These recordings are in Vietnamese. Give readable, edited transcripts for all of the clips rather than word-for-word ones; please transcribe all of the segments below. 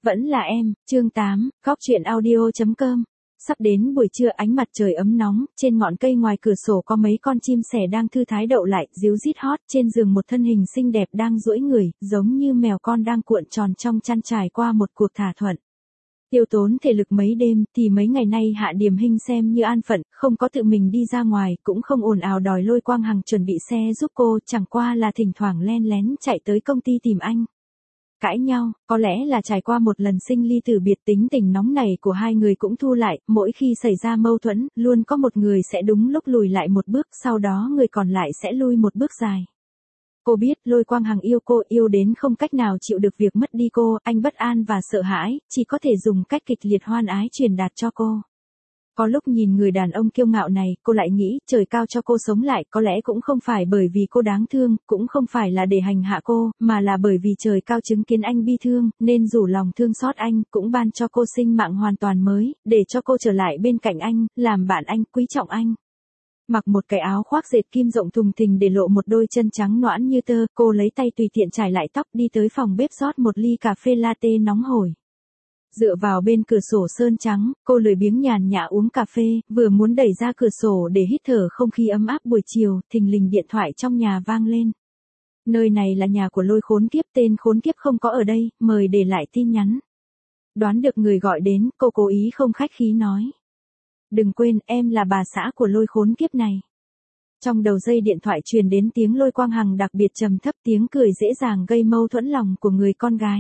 Vẫn là em, chương 8, góc chuyện audio.com. Sắp đến buổi trưa, ánh mặt trời ấm nóng, trên ngọn cây ngoài cửa sổ có mấy con chim sẻ đang thư thái đậu lại, ríu rít hót, trên giường một thân hình xinh đẹp đang duỗi người, giống như mèo con đang cuộn tròn trong chăn trải qua một cuộc thỏa thuận. Tiêu tốn thể lực mấy đêm, thì mấy ngày nay Hạ Điềm Hinh xem như an phận, không có tự mình đi ra ngoài, cũng không ồn ào đòi Lôi Quang Hằng chuẩn bị xe giúp cô, chẳng qua là thỉnh thoảng len lén chạy tới công ty tìm anh. Cãi nhau, có lẽ là trải qua một lần sinh ly tử biệt, tính tình nóng nảy của hai người cũng thu lại, mỗi khi xảy ra mâu thuẫn, luôn có một người sẽ đúng lúc lùi lại một bước, sau đó người còn lại sẽ lui một bước dài. Cô biết Lôi Quang Hằng yêu cô, yêu đến không cách nào chịu được việc mất đi cô, anh bất an và sợ hãi, chỉ có thể dùng cách kịch liệt hoan ái truyền đạt cho cô. Có lúc nhìn người đàn ông kiêu ngạo này, cô lại nghĩ, trời cao cho cô sống lại, có lẽ cũng không phải bởi vì cô đáng thương, cũng không phải là để hành hạ cô, mà là bởi vì trời cao chứng kiến anh bi thương, nên rủ lòng thương xót anh, cũng ban cho cô sinh mạng hoàn toàn mới, để cho cô trở lại bên cạnh anh, làm bạn anh, quý trọng anh. Mặc một cái áo khoác dệt kim rộng thùng thình để lộ một đôi chân trắng nõn như tơ, cô lấy tay tùy tiện trải lại tóc, đi tới phòng bếp rót một ly cà phê latte nóng hổi. Dựa vào bên cửa sổ sơn trắng, cô lười biếng nhàn nhã uống cà phê, vừa muốn đẩy ra cửa sổ để hít thở không khí ấm áp buổi chiều, thình lình điện thoại trong nhà vang lên. Nơi này là nhà của Lôi khốn kiếp, tên khốn kiếp không có ở đây, mời để lại tin nhắn. Đoán được người gọi đến, cô cố ý không khách khí nói. Đừng quên, em là bà xã của Lôi khốn kiếp này. Trong đầu dây điện thoại truyền đến tiếng Lôi Quang Hằng đặc biệt trầm thấp, tiếng cười dễ dàng gây mâu thuẫn lòng của người con gái.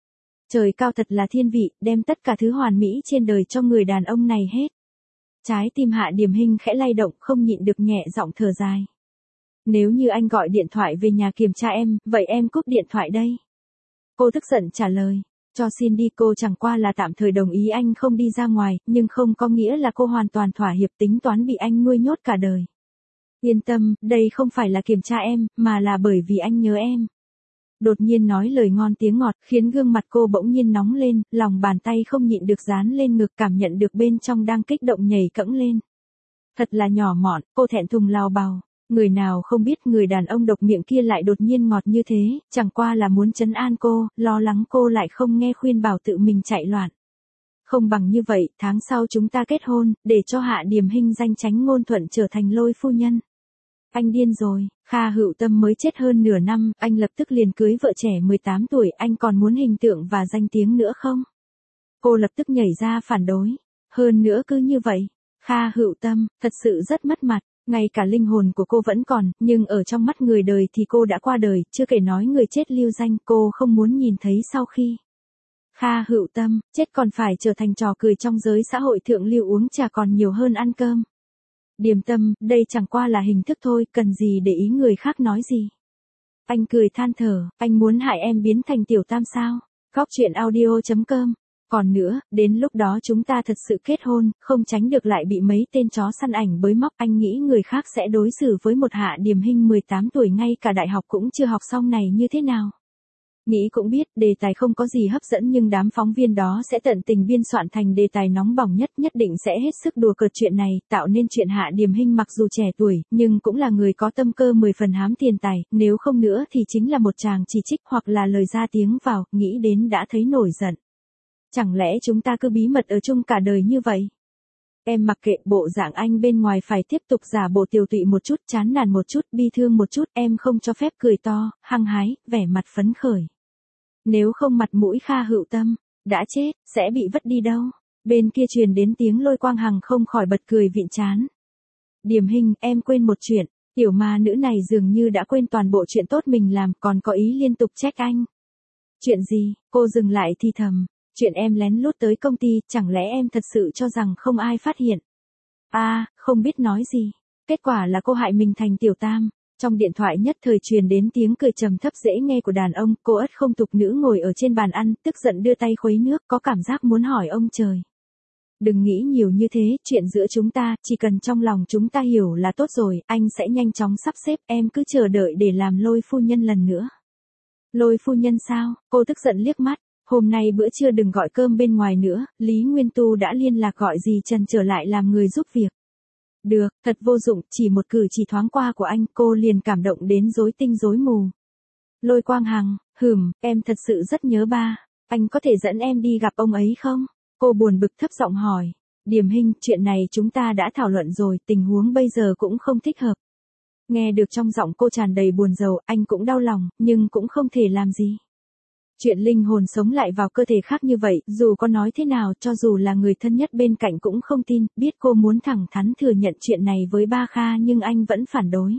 Trời cao thật là thiên vị, đem tất cả thứ hoàn mỹ trên đời cho người đàn ông này hết. Trái tim Hạ Điềm Hinh khẽ lay động, không nhịn được nhẹ giọng thở dài. Nếu như anh gọi điện thoại về nhà kiểm tra em, vậy em cúp điện thoại đây. Cô tức giận trả lời. Cho xin đi, cô chẳng qua là tạm thời đồng ý anh không đi ra ngoài, nhưng không có nghĩa là cô hoàn toàn thỏa hiệp tính toán bị anh nuôi nhốt cả đời. Yên tâm, đây không phải là kiểm tra em, mà là bởi vì anh nhớ em. Đột nhiên nói lời ngon tiếng ngọt, khiến gương mặt cô bỗng nhiên nóng lên, lòng bàn tay không nhịn được dán lên ngực, cảm nhận được bên trong đang kích động nhảy cẫng lên. Thật là nhỏ mọn, cô thẹn thùng lào bào. Người nào không biết người đàn ông độc miệng kia lại đột nhiên ngọt như thế, chẳng qua là muốn trấn an cô, lo lắng cô lại không nghe khuyên bảo tự mình chạy loạn. Không bằng như vậy, tháng sau chúng ta kết hôn, để cho Hạ Điềm Hinh danh chánh ngôn thuận trở thành Lôi phu nhân. Anh điên rồi, Kha Hữu Tâm mới chết hơn nửa năm, anh lập tức liền cưới vợ trẻ 18 tuổi, anh còn muốn hình tượng và danh tiếng nữa không? Cô lập tức nhảy ra phản đối. Hơn nữa cứ như vậy, Kha Hữu Tâm, thật sự rất mất mặt, ngay cả linh hồn của cô vẫn còn, nhưng ở trong mắt người đời thì cô đã qua đời, chưa kể nói người chết lưu danh, cô không muốn nhìn thấy sau khi. Kha Hữu Tâm, chết còn phải trở thành trò cười trong giới xã hội thượng lưu, uống trà còn nhiều hơn ăn cơm. Điềm Tâm, đây chẳng qua là hình thức thôi, cần gì để ý người khác nói gì. Anh cười than thở, anh muốn hại em biến thành tiểu tam sao? Góc chuyện audio.com. Còn nữa, đến lúc đó chúng ta thật sự kết hôn, không tránh được lại bị mấy tên chó săn ảnh bới móc. Anh nghĩ người khác sẽ đối xử với một Hạ Điềm Hinh 18 tuổi ngay cả đại học cũng chưa học xong này như thế nào? Nghĩ cũng biết, đề tài không có gì hấp dẫn nhưng đám phóng viên đó sẽ tận tình biên soạn thành đề tài nóng bỏng nhất, nhất định sẽ hết sức đùa cợt chuyện này, tạo nên chuyện Hạ Điềm Hinh mặc dù trẻ tuổi, nhưng cũng là người có tâm cơ 10 phần hám tiền tài, nếu không nữa thì chính là một chàng chỉ trích hoặc là lời ra tiếng vào, nghĩ đến đã thấy nổi giận. Chẳng lẽ chúng ta cứ bí mật ở chung cả đời như vậy? Em mặc kệ, bộ dạng anh bên ngoài phải tiếp tục giả bộ tiều tụy một chút, chán nản một chút, bi thương một chút, em không cho phép cười to, hăng hái, vẻ mặt phấn khởi. Nếu không mặt mũi Kha Hữu Tâm, đã chết, sẽ bị vứt đi đâu? Bên kia truyền đến tiếng Lôi Quang Hằng không khỏi bật cười vịn trán. Điềm Hinh, em quên một chuyện, tiểu ma nữ này dường như đã quên toàn bộ chuyện tốt mình làm, còn có ý liên tục trách anh. Chuyện gì? Cô dừng lại thì thầm. Chuyện em lén lút tới công ty, chẳng lẽ em thật sự cho rằng không ai phát hiện? Không biết nói gì. Kết quả là cô hại mình thành tiểu tam. Trong điện thoại nhất thời truyền đến tiếng cười trầm thấp dễ nghe của đàn ông, cô ất không tục nữ ngồi ở trên bàn ăn, tức giận đưa tay khuấy nước, có cảm giác muốn hỏi ông trời. Đừng nghĩ nhiều như thế, chuyện giữa chúng ta, chỉ cần trong lòng chúng ta hiểu là tốt rồi, anh sẽ nhanh chóng sắp xếp, em cứ chờ đợi để làm Lôi phu nhân lần nữa. Lôi phu nhân sao? Cô tức giận liếc mắt. Hôm nay bữa trưa đừng gọi cơm bên ngoài nữa, Lý Nguyên Tu đã liên lạc gọi dì Trần trở lại làm người giúp việc. Được, thật vô dụng, chỉ một cử chỉ thoáng qua của anh, cô liền cảm động đến rối tinh rối mù. Lôi Quang Hằng, em thật sự rất nhớ ba. Anh có thể dẫn em đi gặp ông ấy không? Cô buồn bực thấp giọng hỏi. Điềm Hinh, chuyện này chúng ta đã thảo luận rồi, tình huống bây giờ cũng không thích hợp. Nghe được trong giọng cô tràn đầy buồn rầu, anh cũng đau lòng, nhưng cũng không thể làm gì. Chuyện linh hồn sống lại vào cơ thể khác như vậy, dù có nói thế nào, cho dù là người thân nhất bên cạnh cũng không tin, biết cô muốn thẳng thắn thừa nhận chuyện này với ba Kha nhưng anh vẫn phản đối.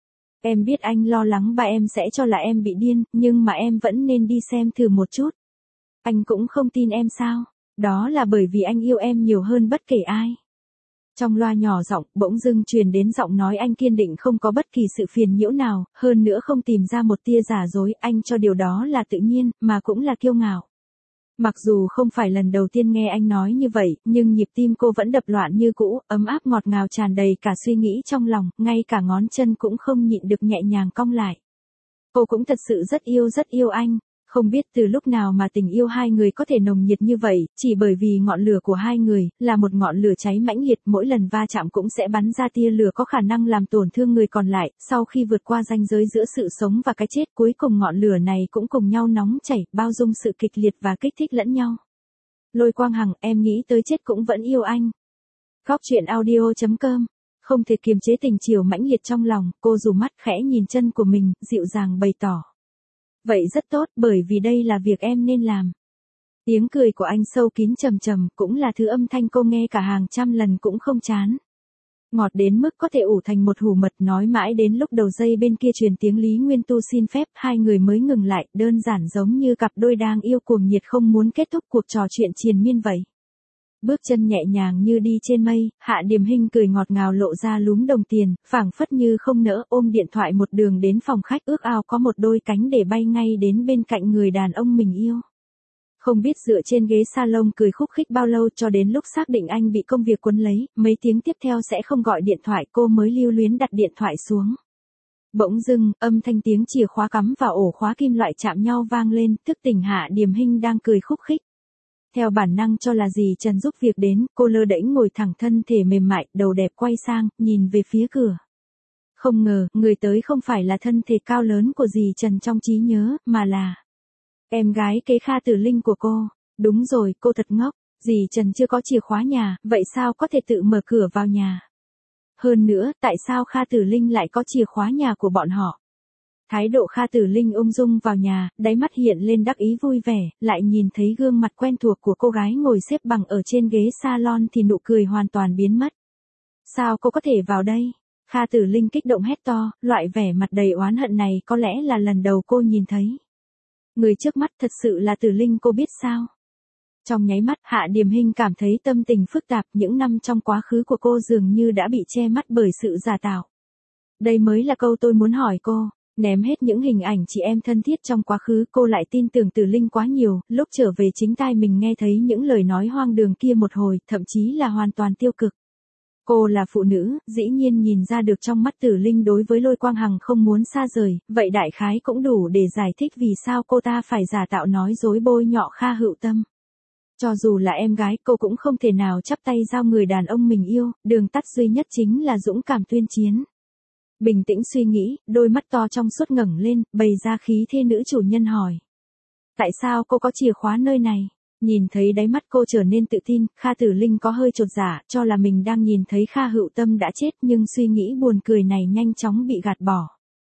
Em biết anh lo lắng ba em sẽ cho là em bị điên, nhưng mà em vẫn nên đi xem thử một chút. Anh cũng không tin em sao? Đó là bởi vì anh yêu em nhiều hơn bất kể ai. Trong loa nhỏ giọng, bỗng dưng truyền đến giọng nói anh kiên định không có bất kỳ sự phiền nhiễu nào, hơn nữa không tìm ra một tia giả dối, anh cho điều đó là tự nhiên, mà cũng là kiêu ngạo. Mặc dù không phải lần đầu tiên nghe anh nói như vậy, nhưng nhịp tim cô vẫn đập loạn như cũ, ấm áp ngọt ngào tràn đầy cả suy nghĩ trong lòng, ngay cả ngón chân cũng không nhịn được nhẹ nhàng cong lại. Cô cũng thật sự rất yêu anh. Không biết từ lúc nào mà tình yêu hai người có thể nồng nhiệt như vậy, chỉ bởi vì ngọn lửa của hai người, là một ngọn lửa cháy mãnh liệt, mỗi lần va chạm cũng sẽ bắn ra tia lửa có khả năng làm tổn thương người còn lại, sau khi vượt qua ranh giới giữa sự sống và cái chết, cuối cùng ngọn lửa này cũng cùng nhau nóng chảy, bao dung sự kịch liệt và kích thích lẫn nhau. Lôi Quang Hằng, em nghĩ tới chết cũng vẫn yêu anh. Góc truyện audio.com. Không thể kiềm chế tình chiều mãnh liệt trong lòng, cô rủ mắt khẽ nhìn chân của mình, dịu dàng bày tỏ. Vậy rất tốt, bởi vì đây là việc em nên làm. Tiếng cười của anh sâu kín trầm trầm, cũng là thứ âm thanh cô nghe cả hàng trăm lần cũng không chán. Ngọt đến mức có thể ủ thành một hủ mật, nói mãi đến lúc đầu dây bên kia truyền tiếng Lý Nguyên Tu xin phép, hai người mới ngừng lại, đơn giản giống như cặp đôi đang yêu cuồng nhiệt không muốn kết thúc cuộc trò chuyện triền miên vậy. Bước chân nhẹ nhàng như đi trên mây, Hạ Điềm Hinh cười ngọt ngào lộ ra lúm đồng tiền, phảng phất như không nỡ, ôm điện thoại một đường đến phòng khách, ước ao có một đôi cánh để bay ngay đến bên cạnh người đàn ông mình yêu. Không biết dựa trên ghế salon cười khúc khích bao lâu, cho đến lúc xác định anh bị công việc quấn lấy, mấy tiếng tiếp theo sẽ không gọi điện thoại, cô mới lưu luyến đặt điện thoại xuống. Bỗng dưng, âm thanh tiếng chìa khóa cắm vào ổ khóa kim loại chạm nhau vang lên, thức tỉnh Hạ Điềm Hinh đang cười khúc khích. Theo bản năng cho là dì Trần giúp việc đến, cô lơ đễnh ngồi thẳng, thân thể mềm mại, đầu đẹp quay sang, nhìn về phía cửa. Không ngờ, người tới không phải là thân thể cao lớn của dì Trần trong trí nhớ, mà là em gái kế Kha Tử Linh của cô. Đúng rồi, cô thật ngốc, dì Trần chưa có chìa khóa nhà, vậy sao có thể tự mở cửa vào nhà? Hơn nữa, tại sao Kha Tử Linh lại có chìa khóa nhà của bọn họ? Thái độ Kha Tử Linh ung dung vào nhà, đáy mắt hiện lên đắc ý vui vẻ, lại nhìn thấy gương mặt quen thuộc của cô gái ngồi xếp bằng ở trên ghế salon thì nụ cười hoàn toàn biến mất. Sao cô có thể vào đây? Kha Tử Linh kích động hét to, loại vẻ mặt đầy oán hận này có lẽ là lần đầu cô nhìn thấy. Người trước mắt thật sự là Tử Linh, cô biết sao? Trong nháy mắt, Hạ Điềm Hinh cảm thấy tâm tình phức tạp, những năm trong quá khứ của cô dường như đã bị che mắt bởi sự giả tạo. Đây mới là câu tôi muốn hỏi cô. Ném hết những hình ảnh chị em thân thiết trong quá khứ, cô lại tin tưởng Tử Linh quá nhiều, lúc trở về chính tai mình nghe thấy những lời nói hoang đường kia một hồi, thậm chí là hoàn toàn tiêu cực. Cô là phụ nữ, dĩ nhiên nhìn ra được trong mắt Tử Linh đối với Lôi Quang Hằng không muốn xa rời, vậy đại khái cũng đủ để giải thích vì sao cô ta phải giả tạo nói dối bôi nhọ Kha Hữu Tâm. Cho dù là em gái, cô cũng không thể nào chắp tay giao người đàn ông mình yêu, đường tắt duy nhất chính là dũng cảm tuyên chiến. Bình tĩnh suy nghĩ, đôi mắt to trong suốt ngẩng lên, bày ra khí thế nữ chủ nhân hỏi. Tại sao cô có chìa khóa nơi này? Nhìn thấy đáy mắt cô trở nên tự tin, Kha Tử Linh có hơi chột dạ, cho là mình đang nhìn thấy Kha Hữu Tâm đã chết, nhưng suy nghĩ buồn cười này nhanh chóng bị gạt bỏ.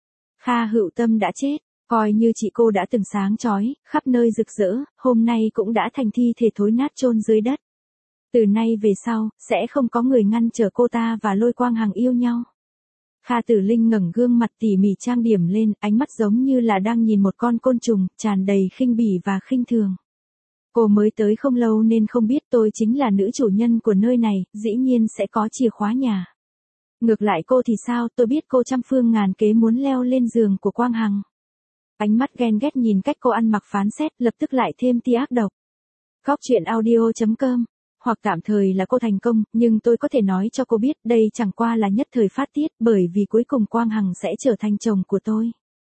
Kha Hữu Tâm đã chết, coi như chị cô đã từng sáng chói, khắp nơi rực rỡ, hôm nay cũng đã thành thi thể thối nát chôn dưới đất. Từ nay về sau, sẽ không có người ngăn trở cô ta và Lôi Quang Hằng yêu nhau. Kha Tử Linh ngẩng gương mặt tỉ mỉ trang điểm lên, ánh mắt giống như là đang nhìn một con côn trùng, tràn đầy khinh bỉ và khinh thường. Cô mới tới không lâu nên không biết tôi chính là nữ chủ nhân của nơi này, dĩ nhiên sẽ có chìa khóa nhà. Ngược lại cô thì sao, tôi biết cô trăm phương ngàn kế muốn leo lên giường của Quang Hằng. Ánh mắt ghen ghét nhìn cách cô ăn mặc phán xét, lập tức lại thêm tia ác độc. Góc truyện audio.com. Hoặc tạm thời là cô thành công, nhưng tôi có thể nói cho cô biết đây chẳng qua là nhất thời phát tiết, bởi vì cuối cùng Quang Hằng sẽ trở thành chồng của tôi.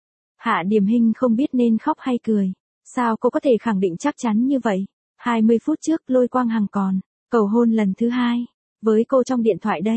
Hạ Điềm Hinh không biết nên khóc hay cười. Sao cô có thể khẳng định chắc chắn như vậy? 20 phút trước Lôi Quang Hằng còn cầu hôn lần thứ hai với cô trong điện thoại đây.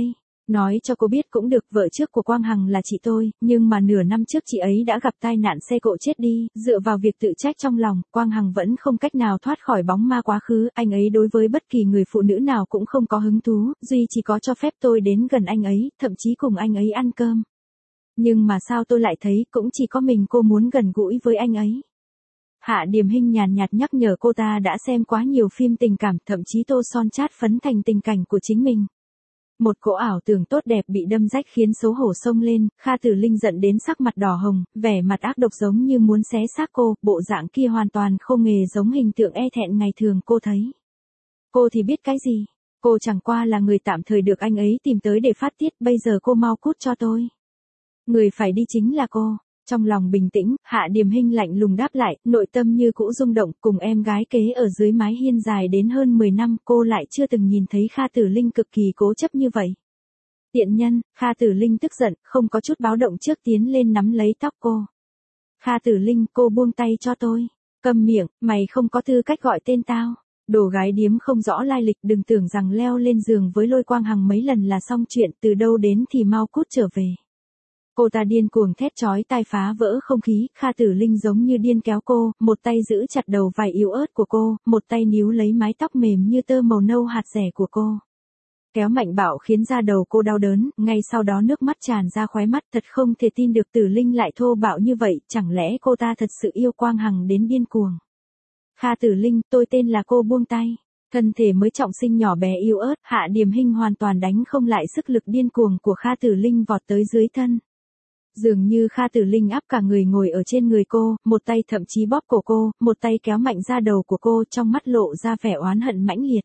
Nói cho cô biết cũng được, vợ trước của Quang Hằng là chị tôi, nhưng mà nửa năm trước chị ấy đã gặp tai nạn xe cộ chết đi, dựa vào việc tự trách trong lòng, Quang Hằng vẫn không cách nào thoát khỏi bóng ma quá khứ, anh ấy đối với bất kỳ người phụ nữ nào cũng không có hứng thú, duy chỉ có cho phép tôi đến gần anh ấy, thậm chí cùng anh ấy ăn cơm. Nhưng mà sao tôi lại thấy cũng chỉ có mình cô muốn gần gũi với anh ấy. Hạ Điềm Hinh nhàn nhạt nhắc nhở cô ta đã xem quá nhiều phim tình cảm, thậm chí tô son chát phấn thành tình cảnh của chính mình. Một cỗ ảo tưởng tốt đẹp bị đâm rách khiến xấu hổ xông lên, Kha Tử Linh giận đến sắc mặt đỏ hồng, vẻ mặt ác độc giống như muốn xé xác cô, bộ dạng kia hoàn toàn không hề giống hình tượng e thẹn ngày thường cô thấy. Cô thì biết cái gì, cô chẳng qua là người tạm thời được anh ấy tìm tới để phát tiết, bây giờ cô mau cút cho tôi. Người phải đi chính là cô. Trong lòng bình tĩnh, Hạ Điềm Hinh lạnh lùng đáp lại, nội tâm như cũ rung động, cùng em gái kế ở dưới mái hiên dài đến hơn 10 năm, cô lại chưa từng nhìn thấy Kha Tử Linh cực kỳ cố chấp như vậy. Tiện nhân, Kha Tử Linh tức giận, không có chút báo động trước tiến lên nắm lấy tóc cô. Kha Tử Linh, cô buông tay cho tôi. Câm miệng, mày không có tư cách gọi tên tao. Đồ gái điếm không rõ lai lịch, đừng tưởng rằng leo lên giường với Lôi Quang Hằng mấy lần là xong chuyện, từ đâu đến thì mau cút trở về. Cô ta điên cuồng thét chói tai phá vỡ không khí, Kha Tử Linh giống như điên kéo cô, một tay giữ chặt đầu vai yếu ớt của cô, một tay níu lấy mái tóc mềm như tơ màu nâu hạt rẻ của cô. Kéo mạnh bạo khiến da đầu cô đau đớn, ngay sau đó nước mắt tràn ra khóe mắt, thật không thể tin được Tử Linh lại thô bạo như vậy, chẳng lẽ cô ta thật sự yêu Quang Hằng đến điên cuồng. Kha Tử Linh, tôi tên là cô buông tay. Thân thể mới trọng sinh nhỏ bé yếu ớt, Hạ Điềm Hinh hoàn toàn đánh không lại sức lực điên cuồng của Kha Tử Linh vọt tới dưới thân. Dường như Kha Tử Linh áp cả người ngồi ở trên người cô, một tay thậm chí bóp cổ cô, một tay kéo mạnh ra đầu của cô, trong mắt lộ ra vẻ oán hận mãnh liệt.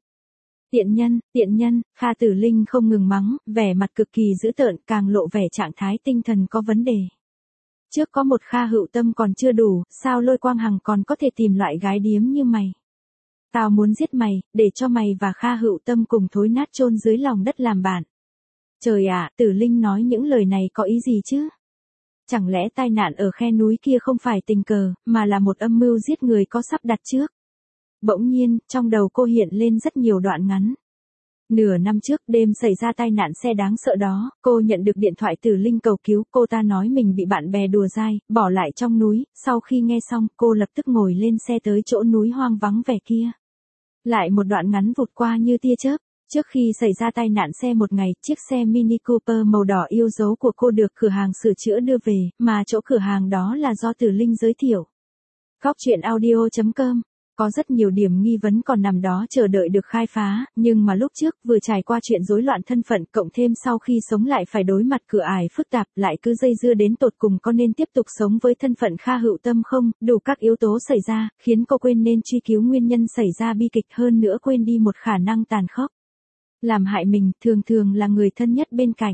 Tiện nhân, Kha Tử Linh không ngừng mắng, vẻ mặt cực kỳ dữ tợn, càng lộ vẻ trạng thái tinh thần có vấn đề. Trước có một Kha Hữu Tâm còn chưa đủ, sao Lôi Quang Hằng còn có thể tìm loại gái điếm như mày. Tao muốn giết mày, để cho mày và Kha Hữu Tâm cùng thối nát chôn dưới lòng đất làm bạn. Trời ạ, Tử Linh nói những lời này có ý gì chứ? Chẳng lẽ tai nạn ở khe núi kia không phải tình cờ, mà là một âm mưu giết người có sắp đặt trước? Bỗng nhiên, trong đầu cô hiện lên rất nhiều đoạn ngắn. Nửa năm trước đêm xảy ra tai nạn xe đáng sợ đó, cô nhận được điện thoại từ Linh cầu cứu, cô ta nói mình bị bạn bè đùa dai, bỏ lại trong núi, sau khi nghe xong, cô lập tức ngồi lên xe tới chỗ núi hoang vắng vẻ kia. Lại một đoạn ngắn vụt qua như tia chớp. Trước khi xảy ra tai nạn xe một ngày, chiếc xe Mini Cooper màu đỏ yêu dấu của cô được cửa hàng sửa chữa đưa về, mà chỗ cửa hàng đó là do Tử Linh giới thiệu. Góc truyện audio.com. Có rất nhiều điểm nghi vấn còn nằm đó chờ đợi được khai phá, nhưng mà lúc trước vừa trải qua chuyện rối loạn thân phận, cộng thêm sau khi sống lại phải đối mặt cửa ải phức tạp, lại cứ dây dưa đến tột cùng có nên tiếp tục sống với thân phận Kha Hữu Tâm không, đủ các yếu tố xảy ra, khiến cô quên nên truy cứu nguyên nhân xảy ra bi kịch, hơn nữa quên đi một khả năng tàn khốc. Làm hại mình, thường thường là người thân nhất bên cạnh.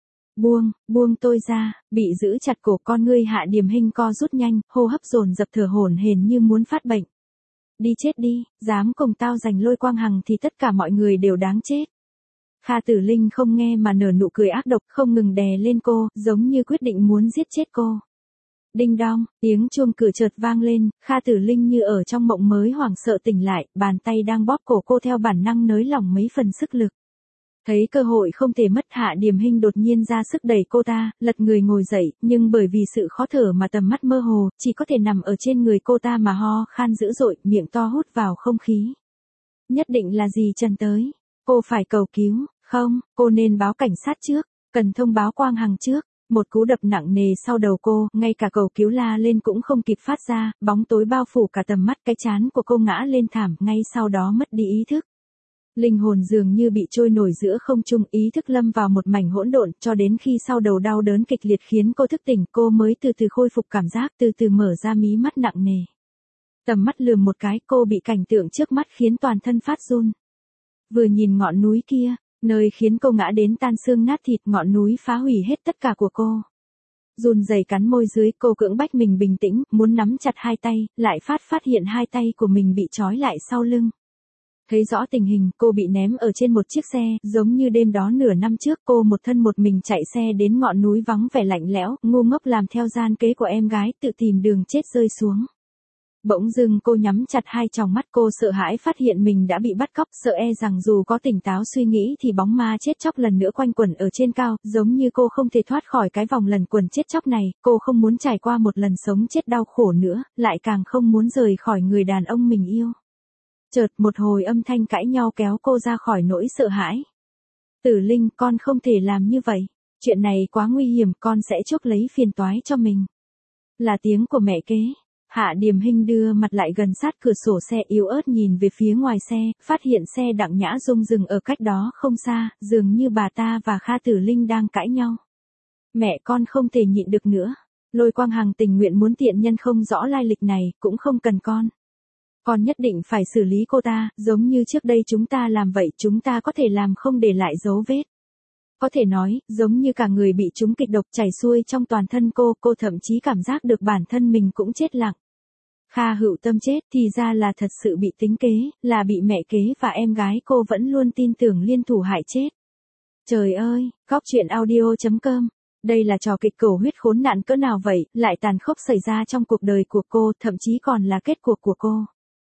Buông tôi ra, bị giữ chặt cổ, con ngươi Hạ Điềm Hinh co rút nhanh, hô hấp dồn dập, thở hổn hển như muốn phát bệnh. Đi chết đi, dám cùng tao giành Lôi Quang Hằng thì tất cả mọi người đều đáng chết. Kha Tử Linh không nghe mà nở nụ cười ác độc, không ngừng đè lên cô, giống như quyết định muốn giết chết cô. Đinh đong, tiếng chuông cửa chợt vang lên, Kha Tử Linh như ở trong mộng mới hoảng sợ tỉnh lại, bàn tay đang bóp cổ cô theo bản năng nới lỏng mấy phần sức lực. Thấy cơ hội không thể mất, Hạ Điềm Hinh đột nhiên ra sức đẩy cô ta, lật người ngồi dậy, nhưng bởi vì sự khó thở mà tầm mắt mơ hồ, chỉ có thể nằm ở trên người cô ta mà ho khan dữ dội, miệng to hút vào không khí. Nhất định là gì Trần tới, cô phải cầu cứu, không, cô nên báo cảnh sát trước, cần thông báo Quang Hằng trước. Một cú đập nặng nề sau đầu cô, ngay cả cầu cứu la lên cũng không kịp phát ra, bóng tối bao phủ cả tầm mắt, cái trán của cô ngã lên thảm, ngay sau đó mất đi ý thức. Linh hồn dường như bị trôi nổi giữa không trung, ý thức lâm vào một mảnh hỗn độn, cho đến khi sau đầu đau đớn kịch liệt khiến cô thức tỉnh, cô mới từ từ khôi phục cảm giác, từ từ mở ra mí mắt nặng nề. Tầm mắt lườm một cái, cô bị cảnh tượng trước mắt khiến toàn thân phát run. Vừa nhìn ngọn núi kia, nơi khiến cô ngã đến tan xương nát thịt, ngọn núi phá hủy hết tất cả của cô. Run rẩy cắn môi dưới, cô cưỡng bách mình bình tĩnh, muốn nắm chặt hai tay, lại phát hiện hai tay của mình bị trói lại sau lưng. Thấy rõ tình hình, cô bị ném ở trên một chiếc xe, giống như đêm đó nửa năm trước, cô một thân một mình chạy xe đến ngọn núi vắng vẻ lạnh lẽo, ngu ngốc làm theo gian kế của em gái, tự tìm đường chết rơi xuống. Bỗng dưng cô nhắm chặt hai tròng mắt, cô sợ hãi phát hiện mình đã bị bắt cóc, sợ e rằng dù có tỉnh táo suy nghĩ thì bóng ma chết chóc lần nữa quanh quẩn ở trên cao, giống như cô không thể thoát khỏi cái vòng lần quẩn chết chóc này, cô không muốn trải qua một lần sống chết đau khổ nữa, lại càng không muốn rời khỏi người đàn ông mình yêu. Chợt một hồi âm thanh cãi nhau kéo cô ra khỏi nỗi sợ hãi. Tử Linh, con không thể làm như vậy. Chuyện này quá nguy hiểm, con sẽ chuốc lấy phiền toái cho mình. Là tiếng của mẹ kế. Hạ Điềm Hinh đưa mặt lại gần sát cửa sổ xe, yếu ớt nhìn về phía ngoài xe, phát hiện xe Đặng Nhã Dung dừng ở cách đó không xa, dường như bà ta và Kha Tử Linh đang cãi nhau. Mẹ, con không thể nhịn được nữa. Lôi Quang Hằng tình nguyện muốn tiện nhân không rõ lai lịch này, cũng không cần con. Con nhất định phải xử lý cô ta, giống như trước đây chúng ta làm vậy, chúng ta có thể làm không để lại dấu vết. Có thể nói, giống như cả người bị trúng kịch độc chảy xuôi trong toàn thân cô thậm chí cảm giác được bản thân mình cũng chết lặng. Kha Hữu Tâm chết thì ra là thật sự bị tính kế, là bị mẹ kế và em gái cô vẫn luôn tin tưởng liên thủ hại chết. Trời ơi, Góc Truyện Audio.com. Đây là trò kịch cầu huyết khốn nạn cỡ nào vậy, lại tàn khốc xảy ra trong cuộc đời của cô, thậm chí còn là kết cuộc của cô.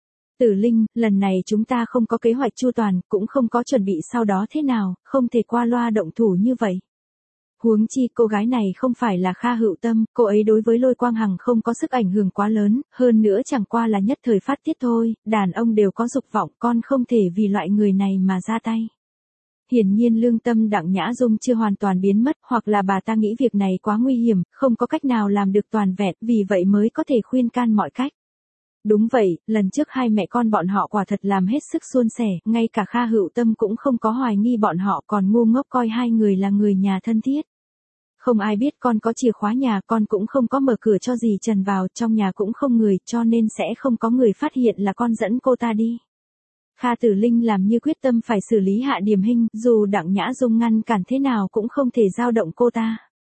Tử Linh, lần này chúng ta không có kế hoạch chu toàn, cũng không có chuẩn bị sau đó thế nào, không thể qua loa động thủ như vậy. Huống chi cô gái này không phải là Kha Hữu Tâm, cô ấy đối với Lôi Quang Hằng không có sức ảnh hưởng quá lớn, hơn nữa chẳng qua là nhất thời phát tiết thôi, đàn ông đều có dục vọng, con không thể vì loại người này mà ra tay. Hiển nhiên lương tâm Đặng Nhã Dung chưa hoàn toàn biến mất, hoặc là bà ta nghĩ việc này quá nguy hiểm, không có cách nào làm được toàn vẹn, vì vậy mới có thể khuyên can mọi cách. Đúng vậy, lần trước hai mẹ con bọn họ quả thật làm hết sức suôn sẻ, ngay cả Kha Hữu Tâm cũng không có hoài nghi bọn họ, còn ngu ngốc coi hai người là người nhà thân thiết. Không ai biết con có chìa khóa nhà, con cũng không có mở cửa cho dì Trần vào, trong nhà cũng không người, cho nên sẽ không có người phát hiện là con dẫn cô ta đi. Kha Tử Linh làm như quyết tâm phải xử lý Hạ Điềm Hinh, dù Đặng Nhã Dung ngăn cản thế nào cũng không thể dao động cô ta.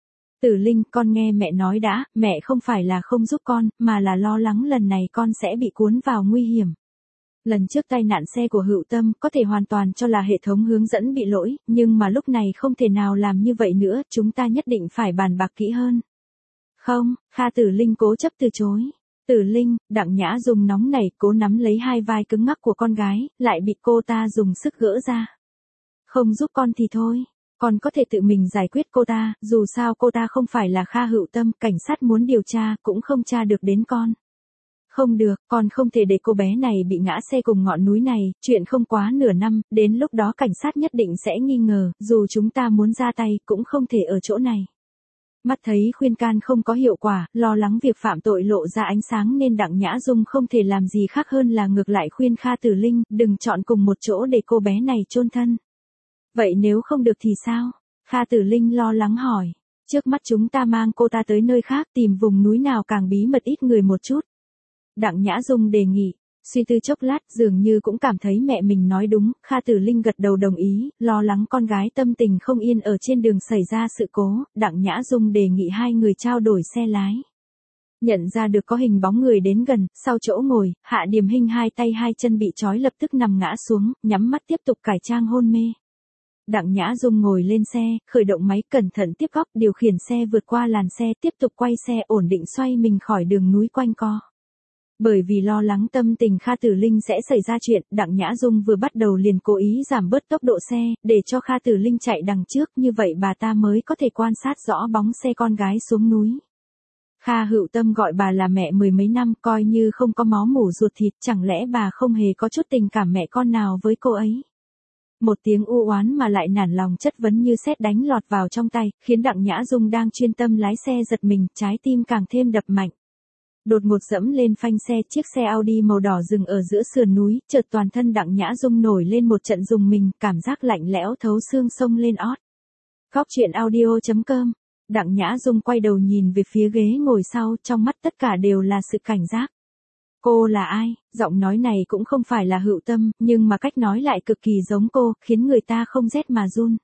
Tử Linh, con nghe mẹ nói đã, mẹ không phải là không giúp con, mà là lo lắng lần này con sẽ bị cuốn vào nguy hiểm. Lần trước tai nạn xe của Hữu Tâm có thể hoàn toàn cho là hệ thống hướng dẫn bị lỗi, nhưng mà lúc này không thể nào làm như vậy nữa, chúng ta nhất định phải bàn bạc kỹ hơn. Không, Kha Tử Linh cố chấp từ chối. Tử Linh, Đặng Nhã Dung nóng nảy cố nắm lấy hai vai cứng ngắc của con gái, lại bị cô ta dùng sức gỡ ra. Không giúp con thì thôi. Con có thể tự mình giải quyết cô ta, dù sao cô ta không phải là Kha Hữu Tâm, cảnh sát muốn điều tra, cũng không tra được đến con. Không được, con không thể để cô bé này bị ngã xe cùng ngọn núi này, chuyện không quá nửa năm, đến lúc đó cảnh sát nhất định sẽ nghi ngờ, dù chúng ta muốn ra tay, cũng không thể ở chỗ này. Mắt thấy khuyên can không có hiệu quả, lo lắng việc phạm tội lộ ra ánh sáng nên Đặng Nhã Dung không thể làm gì khác hơn là ngược lại khuyên Kha Tử Linh, đừng chọn cùng một chỗ để cô bé này chôn thân. Vậy nếu không được thì sao? Kha Tử Linh lo lắng hỏi. Trước mắt chúng ta mang cô ta tới nơi khác, tìm vùng núi nào càng bí mật ít người một chút. Đặng Nhã Dung đề nghị. Suy tư chốc lát, dường như cũng cảm thấy mẹ mình nói đúng, Kha Tử Linh gật đầu đồng ý, lo lắng con gái tâm tình không yên ở trên đường xảy ra sự cố, Đặng Nhã Dung đề nghị hai người trao đổi xe lái. Nhận ra được có hình bóng người đến gần, sau chỗ ngồi, Hạ Điềm Hinh hai tay hai chân bị trói lập tức nằm ngã xuống, nhắm mắt tiếp tục cải trang hôn mê. Đặng Nhã Dung ngồi lên xe, khởi động máy cẩn thận tiếp góc, điều khiển xe vượt qua làn xe, tiếp tục quay xe ổn định xoay mình khỏi đường núi quanh co. Bởi vì lo lắng tâm tình Kha Tử Linh sẽ xảy ra chuyện, Đặng Nhã Dung vừa bắt đầu liền cố ý giảm bớt tốc độ xe, để cho Kha Tử Linh chạy đằng trước, như vậy bà ta mới có thể quan sát rõ bóng xe con gái xuống núi. Kha Hữu Tâm gọi bà là mẹ mười mấy năm, coi như không có máu mủ ruột thịt, chẳng lẽ bà không hề có chút tình cảm mẹ con nào với cô ấy. Một tiếng u oán mà lại nản lòng chất vấn như sét đánh lọt vào trong tay, khiến Đặng Nhã Dung đang chuyên tâm lái xe giật mình, trái tim càng thêm đập mạnh. Đột ngột dẫm lên phanh xe, chiếc xe Audi màu đỏ dừng ở giữa sườn núi, chợt toàn thân Đặng Nhã Dung nổi lên một trận rùng mình, cảm giác lạnh lẽo thấu xương xông lên ót. Góc Truyện Audio.com. Đặng Nhã Dung quay đầu nhìn về phía ghế ngồi sau, trong mắt tất cả đều là sự cảnh giác. Cô là ai? Giọng nói này cũng không phải là Hữu Tâm, nhưng mà cách nói lại cực kỳ giống cô, khiến người ta không rét mà run.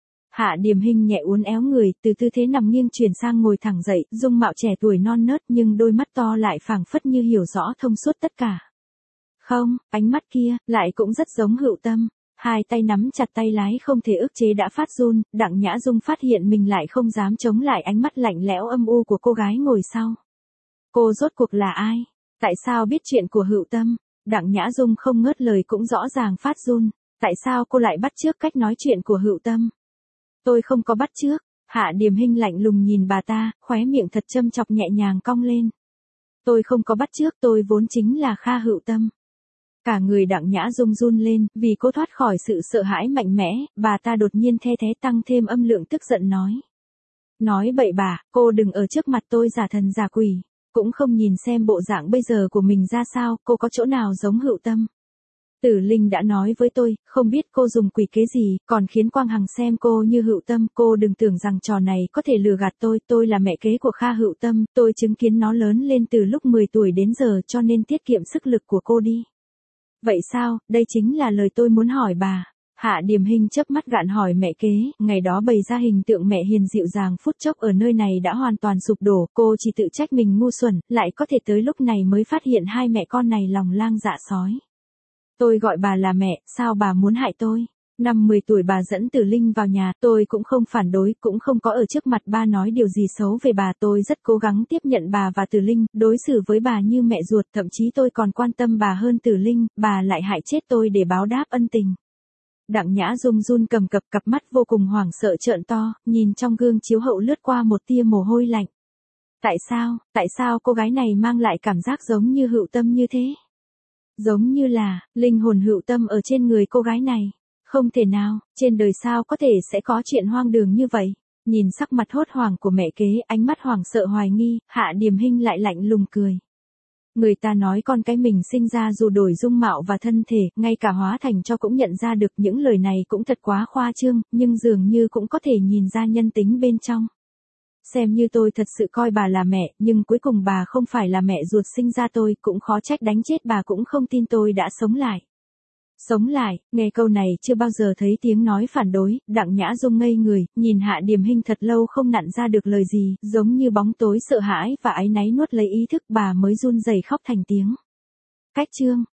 Hạ Điềm Hinh nhẹ uốn éo người, từ tư thế nằm nghiêng chuyển sang ngồi thẳng dậy, dung mạo trẻ tuổi non nớt nhưng đôi mắt to lại phảng phất như hiểu rõ thông suốt tất cả. Không, ánh mắt kia, lại cũng rất giống Hữu Tâm. Hai tay nắm chặt tay lái không thể ức chế đã phát run, Đặng Nhã Dung phát hiện mình lại không dám chống lại ánh mắt lạnh lẽo âm u của cô gái ngồi sau. Cô rốt cuộc là ai? Tại sao biết chuyện của Hựu Tâm? Đặng Nhã Dung không ngớt lời cũng rõ ràng phát run. Tại sao cô lại bắt chước cách nói chuyện của Hựu Tâm? Tôi không có bắt chước. Hạ Điềm Hinh lạnh lùng nhìn bà ta, khóe miệng thật châm chọc nhẹ nhàng cong lên. Tôi không có bắt chước, tôi vốn chính là Kha Hựu Tâm. Cả người Đặng Nhã Dung run lên, vì cô thoát khỏi sự sợ hãi mạnh mẽ, bà ta đột nhiên the thé tăng thêm âm lượng tức giận nói. Nói bậy bạ, cô đừng ở trước mặt tôi giả thần giả quỷ, cũng không nhìn xem bộ dạng bây giờ của mình ra sao, cô có chỗ nào giống Hựu Tâm. Tử Linh đã nói với tôi, không biết cô dùng quỷ kế gì, còn khiến Quang Hằng xem cô như Hựu Tâm, cô đừng tưởng rằng trò này có thể lừa gạt tôi là mẹ kế của Kha Hựu Tâm, tôi chứng kiến nó lớn lên từ lúc 10 tuổi đến giờ cho nên tiết kiệm sức lực của cô đi. Vậy sao, đây chính là lời tôi muốn hỏi bà. Hạ Điềm Hinh chớp mắt gạn hỏi mẹ kế, ngày đó bày ra hình tượng mẹ hiền dịu dàng phút chốc ở nơi này đã hoàn toàn sụp đổ, cô chỉ tự trách mình ngu xuẩn, lại có thể tới lúc này mới phát hiện hai mẹ con này lòng lang dạ sói. Tôi gọi bà là mẹ, sao bà muốn hại tôi? Năm 10 tuổi bà dẫn Tử Linh vào nhà, tôi cũng không phản đối, cũng không có ở trước mặt ba nói điều gì xấu về bà, tôi rất cố gắng tiếp nhận bà và Tử Linh, đối xử với bà như mẹ ruột, thậm chí tôi còn quan tâm bà hơn Tử Linh, bà lại hại chết tôi để báo đáp ân tình. Đặng Nhã Dung run cầm cập, cặp mắt vô cùng hoảng sợ trợn to, nhìn trong gương chiếu hậu lướt qua một tia mồ hôi lạnh. Tại sao cô gái này mang lại cảm giác giống như Hựu Tâm như thế? Giống như là, linh hồn Hựu Tâm ở trên người cô gái này. Không thể nào, trên đời sao có thể sẽ có chuyện hoang đường như vậy. Nhìn sắc mặt hốt hoảng của mẹ kế, ánh mắt hoảng sợ hoài nghi, Hạ Điềm Hinh lại lạnh lùng cười. Người ta nói con cái mình sinh ra dù đổi dung mạo và thân thể, ngay cả hóa thành cho cũng nhận ra được, những lời này cũng thật quá khoa trương, nhưng dường như cũng có thể nhìn ra nhân tính bên trong. Xem như tôi thật sự coi bà là mẹ, nhưng cuối cùng bà không phải là mẹ ruột sinh ra tôi, cũng khó trách đánh chết bà cũng không tin tôi đã sống lại. Sống lại, nghe câu này chưa bao giờ thấy tiếng nói phản đối, Đặng Nhã Dung ngây người, nhìn Hạ Điềm Hinh thật lâu không nặn ra được lời gì, giống như bóng tối sợ hãi và áy náy nuốt lấy ý thức, bà mới run rẩy khóc thành tiếng. Cách chương